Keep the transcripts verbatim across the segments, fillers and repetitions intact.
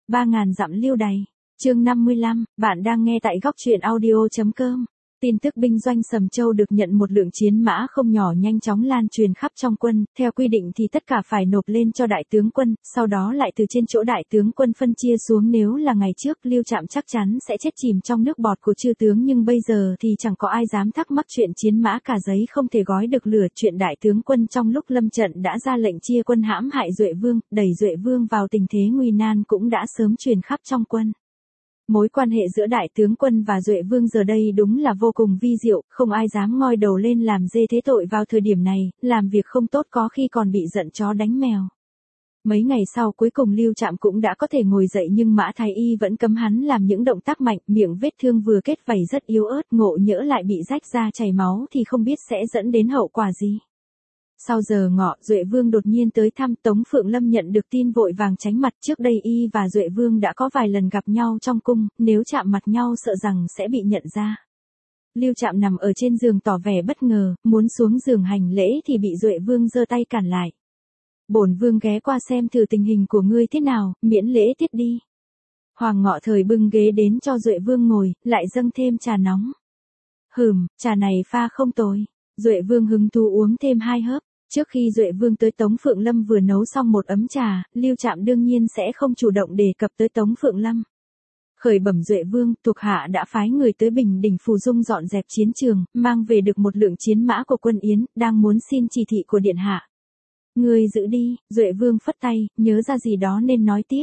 ba ngàn dặm lưu đày. Chương năm mươi lăm, bạn đang nghe tại góc truyện audio chấm com. Tin tức binh doanh Sầm Châu được nhận một lượng chiến mã không nhỏ nhanh chóng lan truyền khắp trong quân, theo quy định thì tất cả phải nộp lên cho đại tướng quân, sau đó lại từ trên chỗ đại tướng quân phân chia xuống. Nếu là ngày trước, Lưu Trạm chắc chắn sẽ chết chìm trong nước bọt của chư tướng, nhưng bây giờ thì chẳng có ai dám thắc mắc chuyện chiến mã cả giấy không thể gói được lửa. Chuyện đại tướng quân trong lúc lâm trận đã ra lệnh chia quân hãm hại Duệ Vương, đẩy Duệ Vương vào tình thế nguy nan cũng đã sớm truyền khắp trong quân. Mối quan hệ giữa đại tướng quân và Duệ Vương giờ đây đúng là vô cùng vi diệu, không ai dám ngoi đầu lên làm dê thế tội vào thời điểm này, làm việc không tốt có khi còn bị giận chó đánh mèo. Mấy ngày sau cuối cùng Lưu Trạm cũng đã có thể ngồi dậy, nhưng Mã Thái Y vẫn cấm hắn làm những động tác mạnh, miệng vết thương vừa kết vảy rất yếu ớt, ngộ nhỡ lại bị rách ra chảy máu thì không biết sẽ dẫn đến hậu quả gì. Sau giờ ngọ, Duệ Vương đột nhiên tới thăm. Tống Phượng Lâm nhận được tin vội vàng tránh mặt. Trước đây y và Duệ Vương đã có vài lần gặp nhau trong cung, nếu chạm mặt nhau sợ rằng sẽ bị nhận ra. Lưu Trạm nằm ở trên giường tỏ vẻ bất ngờ, muốn xuống giường hành lễ thì bị Duệ Vương giơ tay cản lại. Bổn Vương ghé qua xem thử tình hình của ngươi thế nào, miễn lễ tiết đi. Hoàng Ngọ Thời bưng ghế đến cho Duệ Vương ngồi, lại dâng thêm trà nóng. Hừm, trà này pha không tồi. Duệ Vương hứng thú uống thêm hai hớp. Trước khi Duệ Vương tới, Tống Phượng Lâm vừa nấu xong một ấm trà, Lưu Trạm đương nhiên sẽ không chủ động đề cập tới Tống Phượng Lâm. Khởi bẩm Duệ Vương, thuộc hạ đã phái người tới Bình Đỉnh Phù Dung dọn dẹp chiến trường, mang về được một lượng chiến mã của quân Yến, đang muốn xin chỉ thị của điện hạ. Ngươi giữ đi. Duệ Vương phất tay, nhớ ra gì đó nên nói tiếp.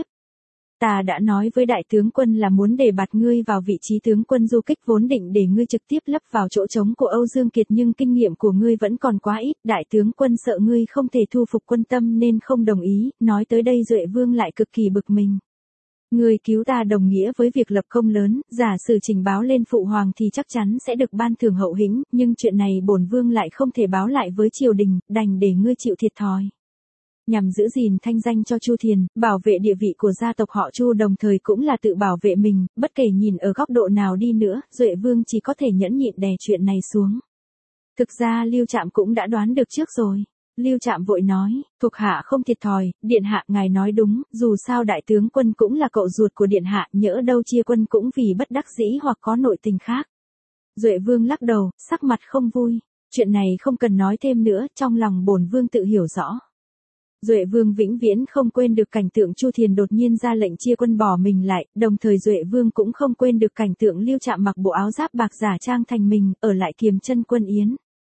Ta đã nói với đại tướng quân là muốn đề bạt ngươi vào vị trí tướng quân du kích, vốn định để ngươi trực tiếp lấp vào chỗ trống của Âu Dương Kiệt, nhưng kinh nghiệm của ngươi vẫn còn quá ít, đại tướng quân sợ ngươi không thể thu phục quân tâm nên không đồng ý. Nói tới đây Duệ Vương lại cực kỳ bực mình. Ngươi cứu ta đồng nghĩa với việc lập công lớn, giả sử trình báo lên phụ hoàng thì chắc chắn sẽ được ban thưởng hậu hĩnh, nhưng chuyện này bổn vương lại không thể báo lại với triều đình, đành để ngươi chịu thiệt thòi. Nhằm giữ gìn thanh danh cho Chu Thiền, bảo vệ địa vị của gia tộc họ Chu, đồng thời cũng là tự bảo vệ mình, bất kể nhìn ở góc độ nào đi nữa, Duệ Vương chỉ có thể nhẫn nhịn đè chuyện này xuống. Thực ra Lưu Trạm cũng đã đoán được trước rồi. Lưu Trạm vội nói, thuộc hạ không thiệt thòi, điện hạ ngài nói đúng, dù sao đại tướng quân cũng là cậu ruột của điện hạ, nhỡ đâu chia quân cũng vì bất đắc dĩ hoặc có nội tình khác. Duệ Vương lắc đầu, sắc mặt không vui. Chuyện này không cần nói thêm nữa, trong lòng bổn vương tự hiểu rõ. Duệ Vương vĩnh viễn không quên được cảnh tượng Chu Thiền đột nhiên ra lệnh chia quân bỏ mình lại, đồng thời Duệ Vương cũng không quên được cảnh tượng Lưu Trạm mặc bộ áo giáp bạc giả trang thành mình, ở lại kiềm chân quân Yến.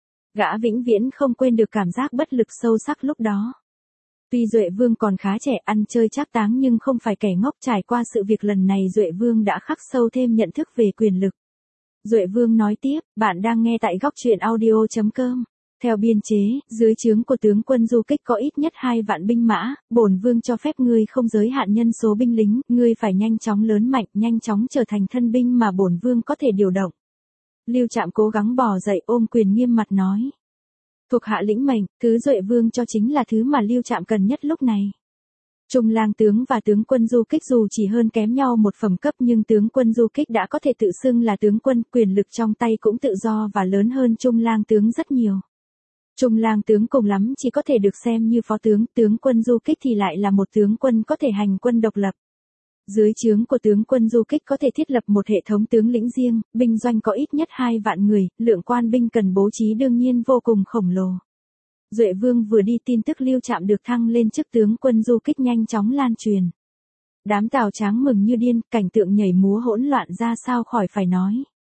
Gã vĩnh viễn không quên được cảm giác bất lực sâu sắc lúc đó. Tuy Duệ Vương còn khá trẻ, ăn chơi trác táng nhưng không phải kẻ ngốc, trải qua sự việc lần này Duệ Vương đã khắc sâu thêm nhận thức về quyền lực. Duệ Vương nói tiếp, bạn đang nghe tại góc truyện audio chấm com. Theo biên chế, dưới trướng của tướng quân du kích có ít nhất hai vạn binh mã, bổn vương cho phép ngươi không giới hạn nhân số binh lính, ngươi phải nhanh chóng lớn mạnh, nhanh chóng trở thành thân binh mà bổn vương có thể điều động. Lưu Trạm cố gắng bò dậy, ôm quyền nghiêm mặt nói. Thuộc hạ lĩnh mệnh, thứ Duệ Vương cho chính là thứ mà Lưu Trạm cần nhất lúc này. Trung lang tướng và tướng quân du kích dù chỉ hơn kém nhau một phẩm cấp, nhưng tướng quân du kích đã có thể tự xưng là tướng quân, quyền lực trong tay cũng tự do và lớn hơn Trung lang tướng rất nhiều. Trung lang tướng cùng lắm chỉ có thể được xem như phó tướng, tướng quân du kích thì lại là một tướng quân có thể hành quân độc lập. Dưới trướng của tướng quân du kích có thể thiết lập một hệ thống tướng lĩnh riêng, binh doanh có ít nhất hai vạn người, lượng quan binh cần bố trí đương nhiên vô cùng khổng lồ. Duệ Vương vừa đi, tin tức Lưu Trạm được thăng lên chức tướng quân du kích nhanh chóng lan truyền. Đám Tào Tráng mừng như điên, cảnh tượng nhảy múa hỗn loạn ra sao khỏi phải nói.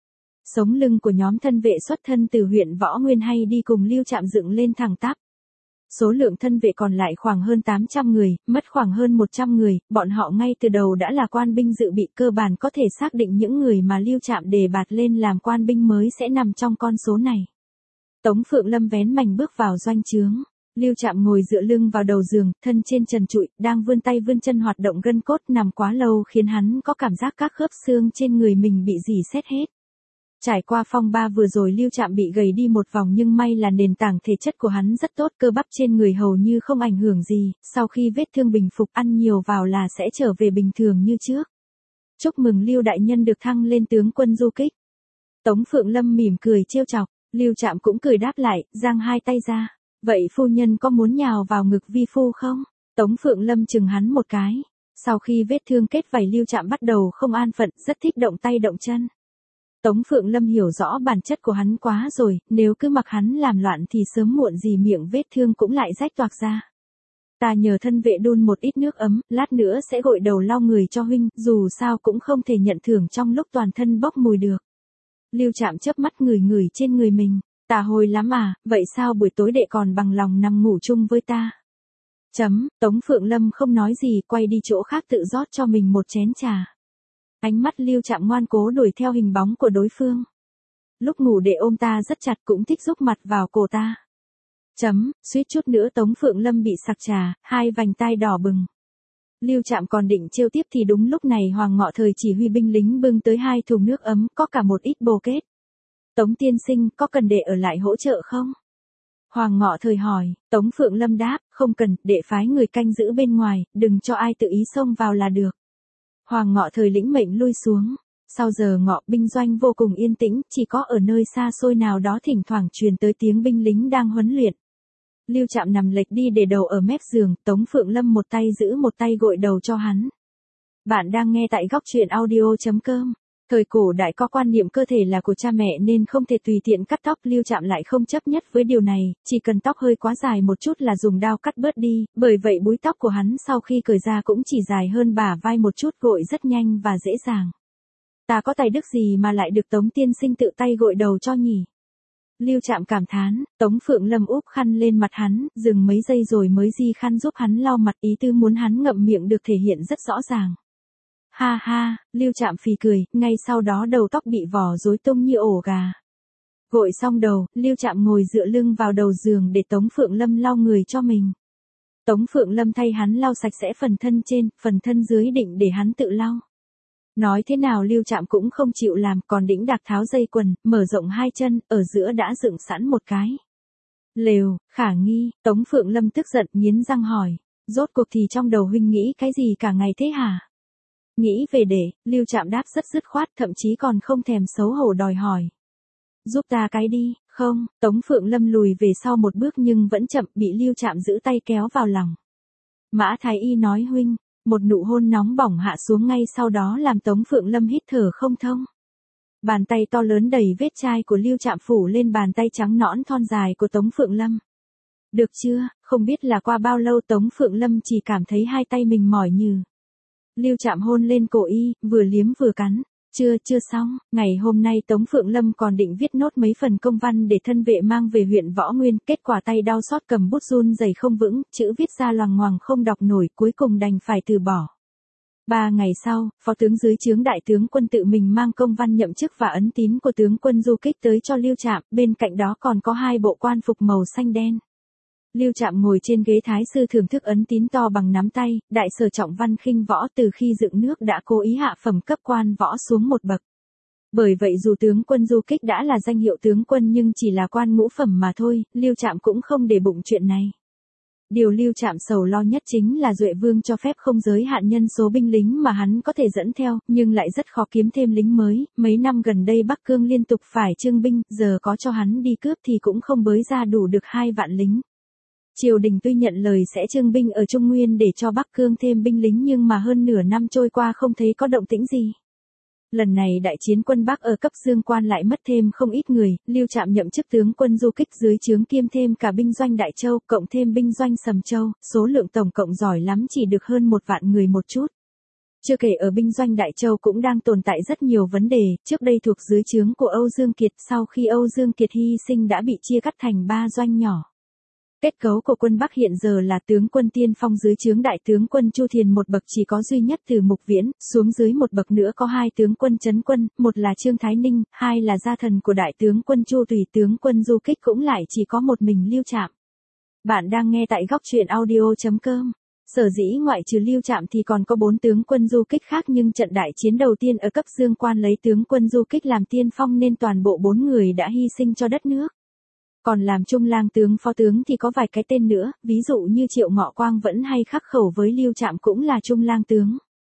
Sống lưng của nhóm thân vệ xuất thân từ huyện Võ Nguyên hay đi cùng Lưu Trạm dựng lên thẳng tắp. Số lượng thân vệ còn lại khoảng hơn tám trăm người, mất khoảng hơn một trăm người, bọn họ ngay từ đầu đã là quan binh dự bị, cơ bản có thể xác định những người mà Lưu Trạm đề bạt lên làm quan binh mới sẽ nằm trong con số này. Tống Phượng Lâm vén mành bước vào doanh trướng. Lưu Trạm ngồi dựa lưng vào đầu giường, thân trên trần trụi, đang vươn tay vươn chân hoạt động gân cốt, nằm quá lâu khiến hắn có cảm giác các khớp xương trên người mình bị rỉ sét hết. Trải qua phong ba vừa rồi Lưu Trạm bị gầy đi một vòng, nhưng may là nền tảng thể chất của hắn rất tốt, cơ bắp trên người hầu như không ảnh hưởng gì, sau khi vết thương bình phục ăn nhiều vào là sẽ trở về bình thường như trước. Chúc mừng Lưu đại nhân được thăng lên tướng quân du kích. Tống Phượng Lâm mỉm cười trêu chọc, Lưu Trạm cũng cười đáp lại, giang hai tay ra. Vậy phu nhân có muốn nhào vào ngực vi phu không? Tống Phượng Lâm chừng hắn một cái. Sau khi vết thương kết vảy Lưu Trạm bắt đầu không an phận, rất thích động tay động chân. Tống Phượng Lâm hiểu rõ bản chất của hắn quá rồi, nếu cứ mặc hắn làm loạn thì sớm muộn gì miệng vết thương cũng lại rách toạc ra. Ta nhờ thân vệ đun một ít nước ấm, lát nữa sẽ gội đầu lau người cho huynh, dù sao cũng không thể nhận thưởng trong lúc toàn thân bốc mùi được. Lưu Trạm chớp mắt ngửi ngửi trên người mình, tà hôi lắm à, vậy sao buổi tối đệ còn bằng lòng nằm ngủ chung với ta? Chấm, Tống Phượng Lâm không nói gì, quay đi chỗ khác tự rót cho mình một chén trà. Ánh mắt Lưu Trạm ngoan cố đuổi theo hình bóng của đối phương. Lúc ngủ đệ ôm ta rất chặt, cũng thích rúc mặt vào cổ ta. Chấm, suýt chút nữa Tống Phượng Lâm bị sặc trà, hai vành tai đỏ bừng. Lưu Trạm còn định trêu tiếp thì đúng lúc này Hoàng Ngọ Thời chỉ huy binh lính bưng tới hai thùng nước ấm, có cả một ít bồ kết. Tống tiên sinh, có cần đệ ở lại hỗ trợ không? Hoàng Ngọ Thời hỏi. Tống Phượng Lâm đáp, không cần, đệ phái người canh giữ bên ngoài, đừng cho ai tự ý xông vào là được. Hoàng Ngọ Thời lĩnh mệnh lui xuống. Sau giờ ngọ, binh doanh vô cùng yên tĩnh, chỉ có ở nơi xa xôi nào đó thỉnh thoảng truyền tới tiếng binh lính đang huấn luyện. Lưu Trạm nằm lệch đi để đầu ở mép giường, Tống Phượng Lâm một tay giữ một tay gội đầu cho hắn. Bạn đang nghe tại góc truyện audio chấm com. Thời cổ đại có quan niệm cơ thể là của cha mẹ nên không thể tùy tiện cắt tóc, Lưu Trạm lại không chấp nhất với điều này, chỉ cần tóc hơi quá dài một chút là dùng dao cắt bớt đi, bởi vậy búi tóc của hắn sau khi cởi ra cũng chỉ dài hơn bả vai một chút, gội rất nhanh và dễ dàng. Ta có tài đức gì mà lại được Tống tiên sinh tự tay gội đầu cho nhỉ? Lưu Trạm cảm thán. Tống Phượng Lâm úp khăn lên mặt hắn, dừng mấy giây rồi mới di khăn giúp hắn lau mặt, ý tư muốn hắn ngậm miệng được thể hiện rất rõ ràng. Ha ha, Lưu Trạm phì cười, ngay sau đó đầu tóc bị vò rối tung như ổ gà. Gội xong đầu, Lưu Trạm ngồi dựa lưng vào đầu giường để Tống Phượng Lâm lau người cho mình. Tống Phượng Lâm thay hắn lau sạch sẽ phần thân trên, phần thân dưới định để hắn tự lau. Nói thế nào Lưu Trạm cũng không chịu làm, còn đĩnh đạc tháo dây quần, mở rộng hai chân, ở giữa đã dựng sẵn một cái lều, khả nghi. Tống Phượng Lâm tức giận nghiến răng hỏi, rốt cuộc thì trong đầu huynh nghĩ cái gì cả ngày thế hả? Nghĩ về để, Lưu Trạm đáp rất dứt khoát, thậm chí còn không thèm xấu hổ đòi hỏi. Giúp ta cái đi, không? Tống Phượng Lâm lùi về sau một bước nhưng vẫn chậm, bị Lưu Trạm giữ tay kéo vào lòng. Mã Thái Y nói huynh. Một nụ hôn nóng bỏng hạ xuống ngay sau đó làm Tống Phượng Lâm hít thở không thông. Bàn tay to lớn đầy vết chai của Lưu Trạm phủ lên bàn tay trắng nõn thon dài của Tống Phượng Lâm. Được chưa, không biết là qua bao lâu Tống Phượng Lâm chỉ cảm thấy hai tay mình mỏi nhừ. Lưu Trạm hôn lên cổ y, vừa liếm vừa cắn. Chưa, chưa xong, ngày hôm nay Tống Phượng Lâm còn định viết nốt mấy phần công văn để thân vệ mang về huyện Võ Nguyên, kết quả tay đau xót cầm bút run rẩy không vững, chữ viết ra loằng ngoằng không đọc nổi, cuối cùng đành phải từ bỏ. Ba ngày sau, phó tướng dưới trướng đại tướng quân tự mình mang công văn nhậm chức và ấn tín của tướng quân du kích tới cho Lưu Trạm, bên cạnh đó còn có hai bộ quan phục màu xanh đen. Lưu Trạm ngồi trên ghế thái sư thưởng thức ấn tín to bằng nắm tay, đại sở trọng văn khinh võ từ khi dựng nước đã cố ý hạ phẩm cấp quan võ xuống một bậc. Bởi vậy dù tướng quân du kích đã là danh hiệu tướng quân nhưng chỉ là quan ngũ phẩm mà thôi, Lưu Trạm cũng không để bụng chuyện này. Điều Lưu Trạm sầu lo nhất chính là Duệ Vương cho phép không giới hạn nhân số binh lính mà hắn có thể dẫn theo, nhưng lại rất khó kiếm thêm lính mới, mấy năm gần đây Bắc Cương liên tục phải trương binh, giờ có cho hắn đi cướp thì cũng không bới ra đủ được hai vạn lính. Triều đình tuy nhận lời sẽ trương binh ở Trung Nguyên để cho Bắc Cương thêm binh lính nhưng mà hơn nửa năm trôi qua không thấy có động tĩnh gì. Lần này đại chiến quân Bắc ở cấp Dương Quan lại mất thêm không ít người, Lưu Trạm nhậm chức tướng quân du kích dưới trướng kiêm thêm cả binh doanh Đại Châu, cộng thêm binh doanh Sầm Châu, số lượng tổng cộng giỏi lắm chỉ được hơn một vạn người một chút. Chưa kể ở binh doanh Đại Châu cũng đang tồn tại rất nhiều vấn đề, trước đây thuộc dưới trướng của Âu Dương Kiệt, sau khi Âu Dương Kiệt hy sinh đã bị chia cắt thành ba doanh nhỏ. Kết cấu của quân Bắc hiện giờ là tướng quân tiên phong dưới trướng đại tướng quân Chu Thiền một bậc chỉ có duy nhất Từ Mục Viễn, xuống dưới một bậc nữa có hai tướng quân trấn quân, một là Trương Thái Ninh, hai là gia thần của đại tướng quân Chu Tùy, tướng quân du kích cũng lại chỉ có một mình Lưu Trạm. Bạn đang nghe tại góc truyện audio chấm com. Sở dĩ ngoại trừ Lưu Trạm thì còn có bốn tướng quân du kích khác nhưng trận đại chiến đầu tiên ở cấp Dương Quan lấy tướng quân du kích làm tiên phong nên toàn bộ bốn người đã hy sinh cho đất nước. Còn làm trung lang tướng phó tướng thì có vài cái tên nữa, ví dụ như Triệu Ngọ Quang vẫn hay khắc khẩu với Lưu Trạm cũng là trung lang tướng.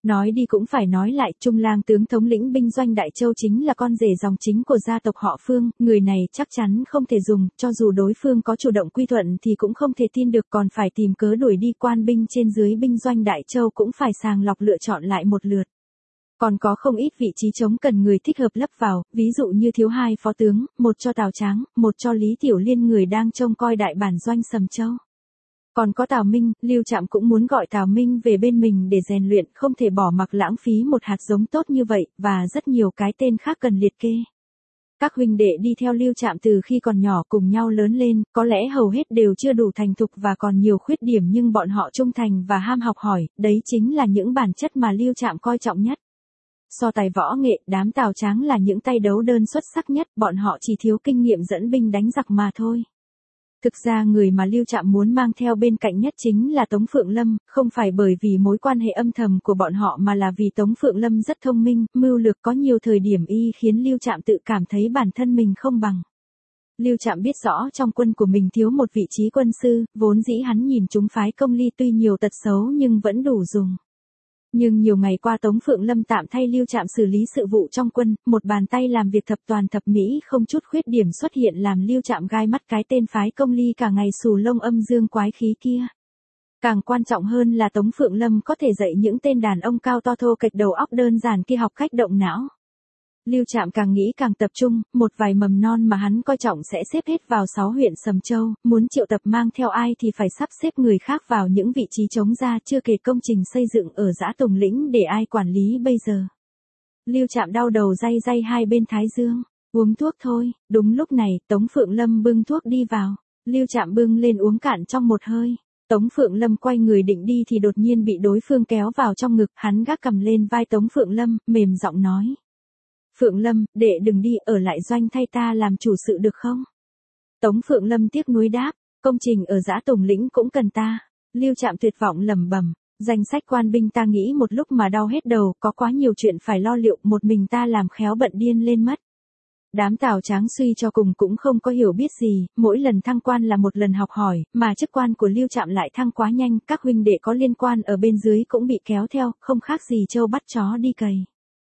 Nói đi cũng phải nói lại, Trung lang tướng thống lĩnh binh doanh Đại Châu chính là con rể dòng chính của gia tộc họ Phương, người này chắc chắn không thể dùng, cho dù đối phương có chủ động quy thuận thì cũng không thể tin được, còn phải tìm cớ đuổi đi quan binh trên dưới binh doanh Đại Châu cũng phải sàng lọc lựa chọn lại một lượt. Còn có không ít vị trí trống cần người thích hợp lấp vào, ví dụ như thiếu hai phó tướng, một cho Tào Tráng, một cho Lý Tiểu Liên người đang trông coi đại bản doanh Sầm Châu. Còn có Tào Minh, Lưu Trạm cũng muốn gọi Tào Minh về bên mình để rèn luyện, không thể bỏ mặc lãng phí một hạt giống tốt như vậy, và rất nhiều cái tên khác cần liệt kê. Các huynh đệ đi theo Lưu Trạm từ khi còn nhỏ cùng nhau lớn lên, có lẽ hầu hết đều chưa đủ thành thục và còn nhiều khuyết điểm, nhưng bọn họ trung thành và ham học hỏi, đấy chính là những bản chất mà Lưu Trạm coi trọng nhất. So tài võ nghệ, đám Tào Tráng là những tay đấu đơn xuất sắc nhất, bọn họ chỉ thiếu kinh nghiệm dẫn binh đánh giặc mà thôi. Thực ra người mà Lưu Trạm muốn mang theo bên cạnh nhất chính là Tống Phượng Lâm, không phải bởi vì mối quan hệ âm thầm của bọn họ mà là vì Tống Phượng Lâm rất thông minh, mưu lược, có nhiều thời điểm y khiến Lưu Trạm tự cảm thấy bản thân mình không bằng. Lưu Trạm biết rõ trong quân của mình thiếu một vị trí quân sư, vốn dĩ hắn nhìn chúng phái Công Ly tuy nhiều tật xấu nhưng vẫn đủ dùng. Nhưng nhiều ngày qua Tống Phượng Lâm tạm thay Lưu Trạm xử lý sự vụ trong quân, một bàn tay làm việc thập toàn thập mỹ không chút khuyết điểm xuất hiện làm Lưu Trạm gai mắt cái tên phái Công Ly cả ngày xù lông âm dương quái khí kia. Càng quan trọng hơn là Tống Phượng Lâm có thể dạy những tên đàn ông cao to thô kệch đầu óc đơn giản kia học cách động não. Lưu Trạm càng nghĩ càng tập trung, một vài mầm non mà hắn coi trọng sẽ xếp hết vào sáu huyện Sầm Châu, muốn triệu tập mang theo ai thì phải sắp xếp người khác vào những vị trí trống ra, chưa kể công trình xây dựng ở Dã Tùng Lĩnh để ai quản lý bây giờ. Lưu Trạm đau đầu day day hai bên thái dương, uống thuốc thôi. Đúng lúc này, Tống Phượng Lâm bưng thuốc đi vào, Lưu Trạm bưng lên uống cạn trong một hơi. Tống Phượng Lâm quay người định đi thì đột nhiên bị đối phương kéo vào trong ngực, hắn gác cầm lên vai Tống Phượng Lâm, mềm giọng nói. Phượng Lâm, đệ đừng đi, ở lại doanh thay ta làm chủ sự được không? Tống Phượng Lâm tiếc nuối đáp, công trình ở Dã Tùng Lĩnh cũng cần ta. Lưu Trạm tuyệt vọng lẩm bẩm, danh sách quan binh ta nghĩ một lúc mà đau hết đầu, có quá nhiều chuyện phải lo liệu, một mình ta làm khéo bận điên lên mất. Đám Tào Tráng suy cho cùng cũng không có hiểu biết gì, mỗi lần thăng quan là một lần học hỏi, mà chức quan của Lưu Trạm lại thăng quá nhanh, các huynh đệ có liên quan ở bên dưới cũng bị kéo theo, không khác gì trâu bắt chó đi cày.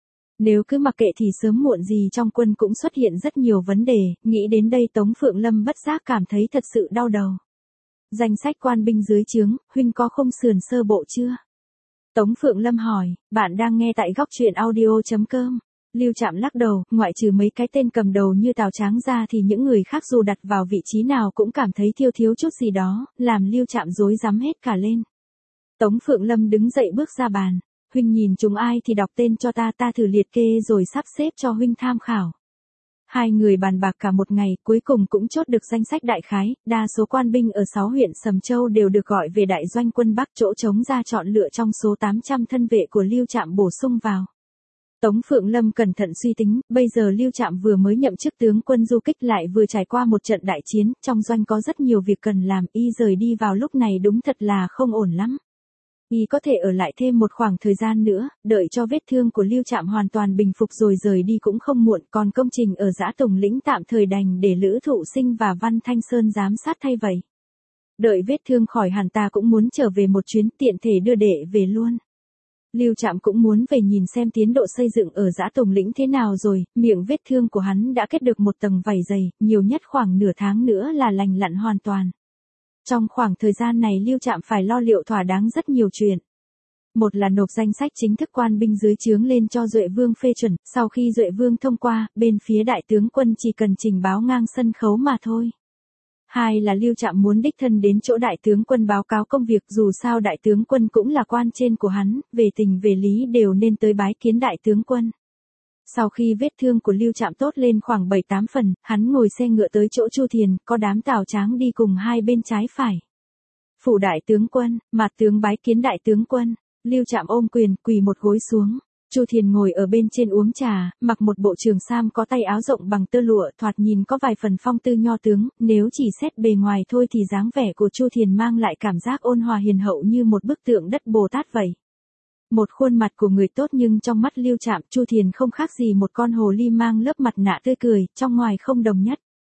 Nếu cứ mặc kệ thì sớm muộn gì trong quân cũng xuất hiện rất nhiều vấn đề, nghĩ đến đây Tống Phượng Lâm bất giác cảm thấy thật sự đau đầu. Danh sách quan binh dưới trướng, huynh có không sườn sơ bộ chưa? Tống Phượng Lâm hỏi, bạn đang nghe tại góc truyện audio chấm com. Lưu Trạm lắc đầu, ngoại trừ mấy cái tên cầm đầu như Tào Tráng ra thì những người khác dù đặt vào vị trí nào cũng cảm thấy thiếu thiếu chút gì đó, làm Lưu Trạm rối rắm hết cả lên. Tống Phượng Lâm đứng dậy bước ra bàn. Huynh nhìn chúng ai thì đọc tên cho ta, ta thử liệt kê rồi sắp xếp cho huynh tham khảo. Hai người bàn bạc cả một ngày, cuối cùng cũng chốt được danh sách đại khái, đa số quan binh ở sáu huyện Sầm Châu đều được gọi về đại doanh quân Bắc, chỗ trống ra chọn lựa trong số tám trăm thân vệ của Lưu Trạm bổ sung vào. Tống Phượng Lâm cẩn thận suy tính, bây giờ Lưu Trạm vừa mới nhậm chức tướng quân du kích lại vừa trải qua một trận đại chiến, trong doanh có rất nhiều việc cần làm, y rời đi vào lúc này đúng thật là không ổn lắm. Y có thể ở lại thêm một khoảng thời gian nữa, đợi cho vết thương của Lưu Trạm hoàn toàn bình phục rồi rời đi cũng không muộn, còn công trình ở Dã Tùng Lĩnh tạm thời đành để Lữ Thụ Sinh và Văn Thanh Sơn giám sát thay vậy. Đợi vết thương khỏi hẳn ta cũng muốn trở về một chuyến, tiện thể đưa đệ về luôn. Lưu Trạm cũng muốn về nhìn xem tiến độ xây dựng ở Dã Tùng Lĩnh thế nào rồi, miệng vết thương của hắn đã kết được một tầng vảy dày, nhiều nhất khoảng nửa tháng nữa là lành lặn hoàn toàn. Trong khoảng thời gian này Lưu Trạm phải lo liệu thỏa đáng rất nhiều chuyện. Một là nộp danh sách chính thức quan binh dưới trướng lên cho Duệ Vương phê chuẩn, sau khi Duệ Vương thông qua, bên phía đại tướng quân chỉ cần trình báo ngang sân khấu mà thôi. Hai là Lưu Trạm muốn đích thân đến chỗ đại tướng quân báo cáo công việc, dù sao đại tướng quân cũng là quan trên của hắn, về tình về lý đều nên tới bái kiến đại tướng quân. Sau khi vết thương của Lưu Trạm tốt lên khoảng bảy tám phần, hắn ngồi xe ngựa tới chỗ Chu Thiền, có đám Tào Tráng đi cùng hai bên trái phải. Phủ đại tướng quân, Mạt tướng bái kiến đại tướng quân. Lưu Trạm ôm quyền, quỳ một gối xuống. Chu Thiền ngồi ở bên trên uống trà, mặc một bộ trường sam có tay áo rộng bằng tơ lụa, thoạt nhìn có vài phần phong tư nho tướng, nếu chỉ xét bề ngoài thôi thì dáng vẻ của Chu Thiền mang lại cảm giác ôn hòa hiền hậu như một bức tượng đất Bồ Tát vậy. Một khuôn mặt của người tốt nhưng trong mắt Lưu Trạm, Chu Thiền không khác gì một con hồ ly mang lớp mặt nạ tươi cười, trong ngoài không đồng nhất.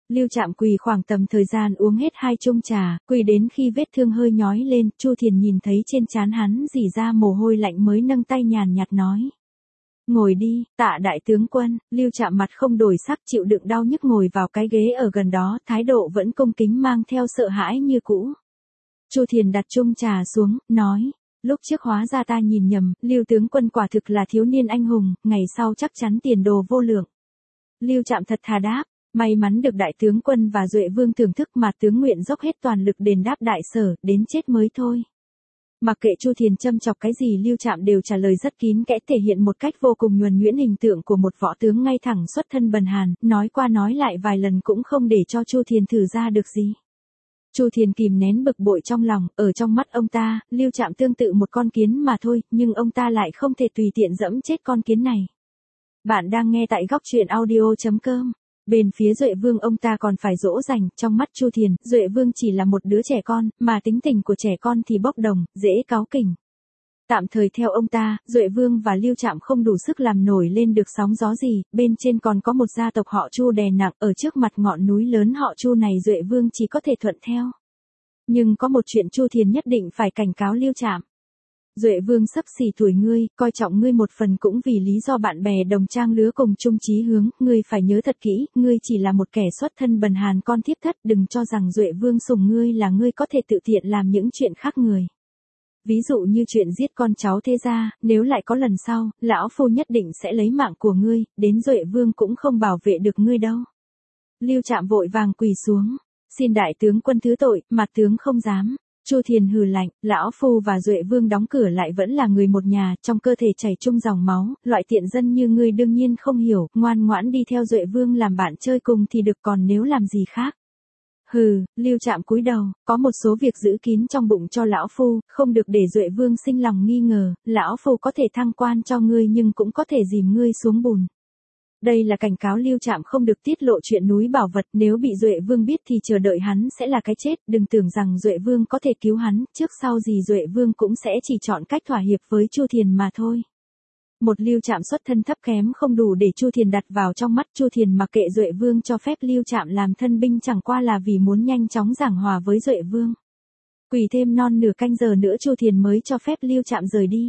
Lưu Trạm quỳ khoảng tầm thời gian uống hết hai chung trà, quỳ đến khi vết thương hơi nhói lên, Chu Thiền nhìn thấy trên trán hắn rỉ ra mồ hôi lạnh mới nâng tay nhàn nhạt nói. Ngồi đi, Tạ đại tướng quân. Lưu Trạm mặt không đổi sắc, chịu đựng đau nhức ngồi vào cái ghế ở gần đó, thái độ vẫn cung kính mang theo sợ hãi như cũ. Chu Thiền đặt chung trà xuống, nói. Lúc trước hóa ra ta nhìn nhầm, Lưu tướng quân quả thực là thiếu niên anh hùng, ngày sau chắc chắn tiền đồ vô lượng. Lưu Trạm thật thà đáp. May mắn được đại tướng quân và Duệ Vương thưởng thức mà tướng nguyện dốc hết toàn lực đền đáp đại sở, đến chết mới thôi. Mặc kệ Chu Thiền châm chọc cái gì, Lưu Trạm đều trả lời rất kín kẽ, thể hiện một cách vô cùng nhuần nhuyễn hình tượng của một võ tướng ngay thẳng xuất thân bần hàn, nói qua nói lại vài lần cũng không để cho Chu Thiền thử ra được gì. Chu Thiền kìm nén bực bội trong lòng, ở trong mắt ông ta, Lưu Trạm tương tự một con kiến mà thôi, nhưng ông ta lại không thể tùy tiện dẫm chết con kiến này. Bạn đang nghe tại góc truyện audio chấm com. Bên phía Duệ Vương ông ta còn phải dỗ dành, trong mắt Chu Thiền, Duệ Vương chỉ là một đứa trẻ con, mà tính tình của trẻ con thì bốc đồng, dễ cáu kỉnh. Tạm thời theo ông ta, Duệ Vương và Lưu Trạm không đủ sức làm nổi lên được sóng gió gì, bên trên còn có một gia tộc họ Chu đè nặng, ở trước mặt ngọn núi lớn họ Chu này Duệ Vương chỉ có thể thuận theo. Nhưng có một chuyện Chu Thiền nhất định phải cảnh cáo Lưu Trạm. Duệ Vương sắp xỉ tuổi ngươi, coi trọng ngươi một phần cũng vì lý do bạn bè đồng trang lứa cùng chung chí hướng, ngươi phải nhớ thật kỹ, ngươi chỉ là một kẻ xuất thân bần hàn con thiếp thất, đừng cho rằng Duệ Vương sủng ngươi là ngươi có thể tự tiện làm những chuyện khác người. Ví dụ như chuyện giết con cháu thế gia, nếu lại có lần sau, lão phu nhất định sẽ lấy mạng của ngươi, đến Duệ Vương cũng không bảo vệ được ngươi đâu. Lưu Trạm vội vàng quỳ xuống, xin đại tướng quân thứ tội, mặt tướng không dám. Chu Thiền hừ lạnh, lão phu và Duệ Vương đóng cửa lại vẫn là người một nhà, trong cơ thể chảy chung dòng máu, loại tiện dân như ngươi đương nhiên không hiểu, ngoan ngoãn đi theo Duệ Vương làm bạn chơi cùng thì được, còn nếu làm gì khác. Hừ, Lưu Trạm cúi đầu, có một số việc giữ kín trong bụng cho lão phu, không được để Duệ Vương sinh lòng nghi ngờ, lão phu có thể thăng quan cho ngươi nhưng cũng có thể dìm ngươi xuống bùn. Đây là cảnh cáo Lưu Trạm không được tiết lộ chuyện núi bảo vật, nếu bị Duệ Vương biết thì chờ đợi hắn sẽ là cái chết, đừng tưởng rằng Duệ Vương có thể cứu hắn, trước sau gì Duệ Vương cũng sẽ chỉ chọn cách thỏa hiệp với Chu Thiền mà thôi. Một Lưu Trạm xuất thân thấp kém không đủ để Chu Thiền đặt vào trong mắt, Chu Thiền mặc kệ Duệ Vương cho phép Lưu Trạm làm thân binh chẳng qua là vì muốn nhanh chóng giảng hòa với Duệ Vương. Quỳ thêm non nửa canh giờ nữa Chu Thiền mới cho phép Lưu Trạm rời đi.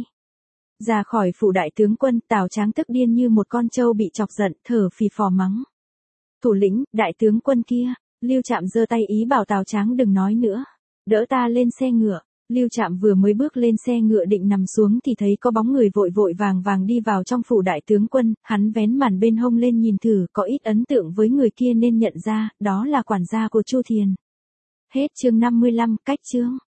Ra khỏi phủ đại tướng quân, Tào Tráng tức điên như một con trâu bị chọc giận, thở phì phò mắng. Thủ lĩnh, đại tướng quân kia. Lưu Trạm giơ tay ý bảo Tào Tráng đừng nói nữa. Đỡ ta lên xe ngựa. Lưu Trạm vừa mới bước lên xe ngựa định nằm xuống thì thấy có bóng người vội vội vàng vàng đi vào trong phủ đại tướng quân, hắn vén màn bên hông lên nhìn thử, có ít ấn tượng với người kia nên nhận ra, đó là quản gia của Chu Thiền. Hết chương năm mươi lăm, cách chương.